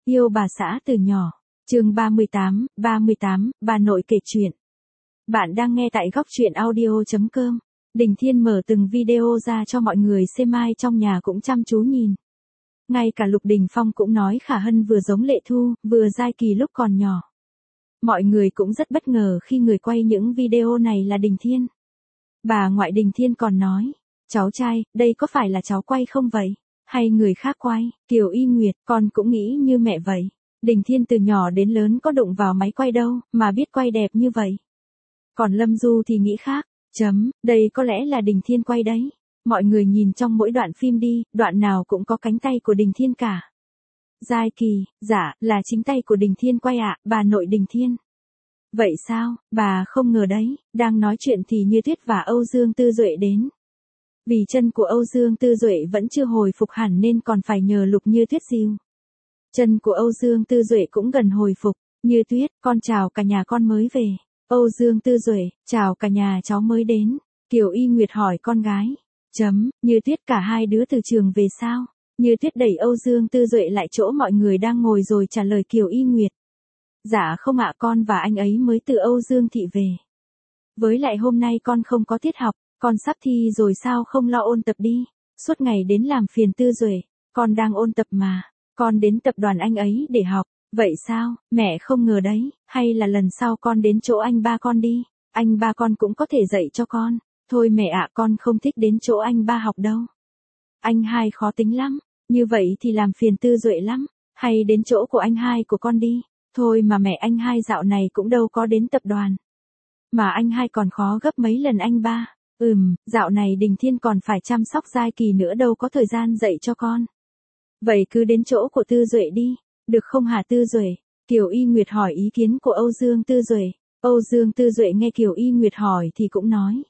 Yêu bà xã từ nhỏ. Chương 38, bà nội kể chuyện. Bạn đang nghe tại góc truyện audio.com. Đình Thiên mở từng video ra cho mọi người xem, ai trong nhà cũng chăm chú nhìn. Ngay cả Lục Đình Phong cũng nói Khả Hân vừa giống Lệ Thu, vừa Giai Kỳ lúc còn nhỏ. Mọi người cũng rất bất ngờ khi người quay những video này là Đình Thiên. Bà ngoại Đình Thiên còn nói, cháu trai, đây có phải là cháu quay không vậy? Hay người khác quay? Kiều Y Nguyệt, con cũng nghĩ như mẹ vậy. Đình Thiên từ nhỏ đến lớn có đụng vào máy quay đâu, mà biết quay đẹp như vậy. Còn Lâm Du thì nghĩ khác, đây có lẽ là Đình Thiên quay đấy. Mọi người nhìn trong mỗi đoạn phim đi, đoạn nào cũng có cánh tay của Đình Thiên cả. Giai Kỳ, dạ, là chính tay của Đình Thiên quay ạ, bà nội Đình Thiên. Vậy sao, bà không ngờ đấy, đang nói chuyện thì Như Tuyết và Âu Dương Tư Duệ đến. Vì chân của Âu Dương Tư Duệ vẫn chưa hồi phục hẳn nên còn phải nhờ Lục Như Tuyết dìu. Chân của Âu Dương Tư Duệ cũng gần hồi phục. Như Tuyết, con chào cả nhà, con mới về. Âu Dương Tư Duệ, chào cả nhà, cháu mới đến. Kiều Y Nguyệt hỏi con gái. Như Tuyết, cả hai đứa từ trường về sao? Như Tuyết đẩy Âu Dương Tư Duệ lại chỗ mọi người đang ngồi rồi trả lời Kiều Y Nguyệt. Dạ không ạ, con và anh ấy mới từ Âu Dương thị về. Với lại hôm nay con không có tiết học, con sắp thi rồi sao không lo ôn tập đi. Suốt ngày đến làm phiền Tư Duệ, con đang ôn tập mà. Con đến tập đoàn anh ấy để học. Vậy sao, mẹ không ngờ đấy, hay là lần sau con đến chỗ anh ba con đi, anh ba con cũng có thể dạy cho con. Thôi mẹ ạ, con không thích đến chỗ anh ba học đâu. Anh hai khó tính lắm, như vậy thì làm phiền Tư Duệ lắm, hay đến chỗ của anh hai của con đi. Thôi mà mẹ, anh hai dạo này cũng đâu có đến tập đoàn. Mà anh hai còn khó gấp mấy lần anh ba. Dạo này Đình Thiên còn phải chăm sóc Giai Kỳ nữa, đâu có thời gian dạy cho con. Vậy cứ đến chỗ của Tư Duệ đi, được không hả Tư Duệ? Kiều Y Nguyệt hỏi ý kiến của Âu Dương Tư Duệ. Âu Dương Tư Duệ nghe Kiều Y Nguyệt hỏi thì cũng nói.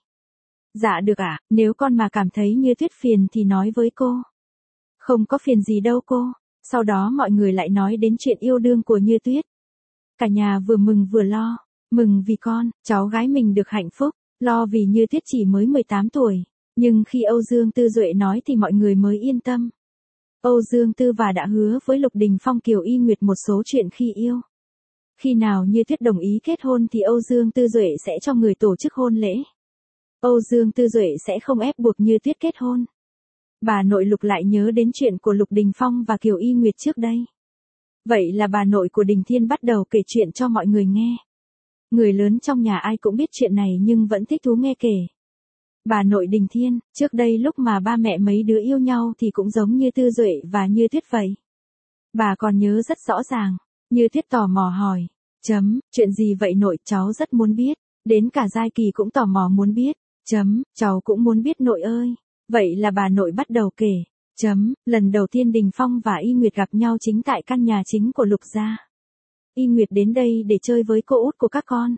Dạ được ạ, nếu con mà cảm thấy Như Tuyết phiền thì nói với cô. Không có phiền gì đâu cô. Sau đó mọi người lại nói đến chuyện yêu đương của Như Tuyết. Cả nhà vừa mừng vừa lo, mừng vì con, cháu gái mình được hạnh phúc, lo vì Như Tuyết chỉ mới 18 tuổi. Nhưng khi Âu Dương Tư Duệ nói thì mọi người mới yên tâm. Âu Dương Tư và đã hứa với Lục Đình Phong, Kiều Y Nguyệt một số chuyện khi yêu. Khi nào Như Tuyết đồng ý kết hôn thì Âu Dương Tư Duệ sẽ cho người tổ chức hôn lễ. Âu Dương Tư Duệ sẽ không ép buộc Như Tuyết kết hôn. Bà nội Lục lại nhớ đến chuyện của Lục Đình Phong và Kiều Y Nguyệt trước đây. Vậy là bà nội của Đình Thiên bắt đầu kể chuyện cho mọi người nghe. Người lớn trong nhà ai cũng biết chuyện này nhưng vẫn thích thú nghe kể. Bà nội Đình Thiên, trước đây lúc mà ba mẹ mấy đứa yêu nhau thì cũng giống như Tư Duệ và Như Tuyết vậy. Bà còn nhớ rất rõ ràng. Như Tuyết tò mò hỏi. Chuyện gì vậy nội, cháu rất muốn biết. Đến cả Giai Kỳ cũng tò mò muốn biết. Cháu cũng muốn biết nội ơi. Vậy là bà nội bắt đầu kể. Lần đầu tiên Đình Phong và Y Nguyệt gặp nhau chính tại căn nhà chính của Lục gia. Y Nguyệt đến đây để chơi với cô út của các con.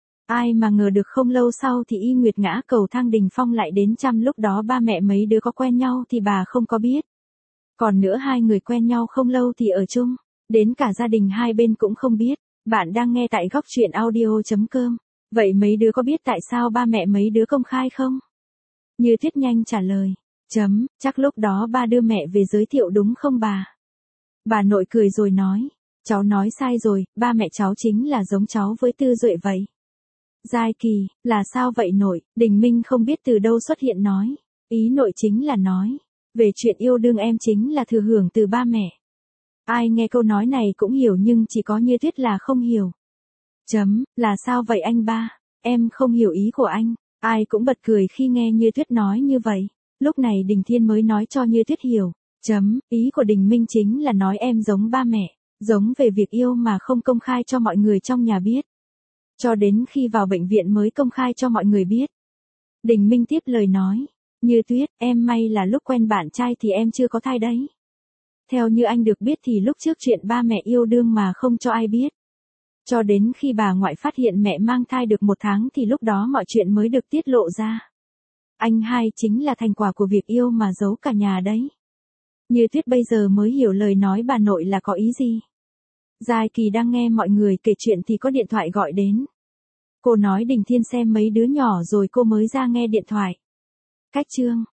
Ai mà ngờ được không lâu sau thì Y Nguyệt ngã cầu thang, Đình Phong lại đến chăm, lúc đó ba mẹ mấy đứa có quen nhau thì bà không có biết. Còn nữa, hai người quen nhau không lâu thì ở chung, đến cả gia đình hai bên cũng không biết. Bạn đang nghe tại góc truyện audio.com. Vậy mấy đứa có biết tại sao ba mẹ mấy đứa công khai không? Như Tuyết nhanh trả lời. Chắc lúc đó ba đưa mẹ về giới thiệu đúng không bà? Bà nội cười rồi nói. Cháu nói sai rồi, ba mẹ cháu chính là giống cháu với Tư Duệ vậy. Giai Kỳ, là sao vậy nội? Đình Minh không biết từ đâu xuất hiện nói. Ý nội chính là nói, về chuyện yêu đương em chính là thừa hưởng từ ba mẹ. Ai nghe câu nói này cũng hiểu nhưng chỉ có Như Tuyết là không hiểu. Là sao vậy anh ba? Em không hiểu ý của anh. Ai cũng bật cười khi nghe Như Tuyết nói như vậy. Lúc này Đình Thiên mới nói cho Như Tuyết hiểu. Ý của Đình Minh chính là nói em giống ba mẹ, giống về việc yêu mà không công khai cho mọi người trong nhà biết. Cho đến khi vào bệnh viện mới công khai cho mọi người biết. Đình Minh tiếp lời nói. Như Tuyết, em may là lúc quen bạn trai thì em chưa có thai đấy. Theo như anh được biết thì lúc trước chuyện ba mẹ yêu đương mà không cho ai biết. Cho đến khi bà ngoại phát hiện mẹ mang thai được 1 tháng thì lúc đó mọi chuyện mới được tiết lộ ra. Anh hai chính là thành quả của việc yêu mà giấu cả nhà đấy. Như Tuyết bây giờ mới hiểu lời nói bà nội là có ý gì. Giai Kỳ đang nghe mọi người kể chuyện thì có điện thoại gọi đến. Cô nói Đình Thiên xem mấy đứa nhỏ rồi cô mới ra nghe điện thoại. Cách chương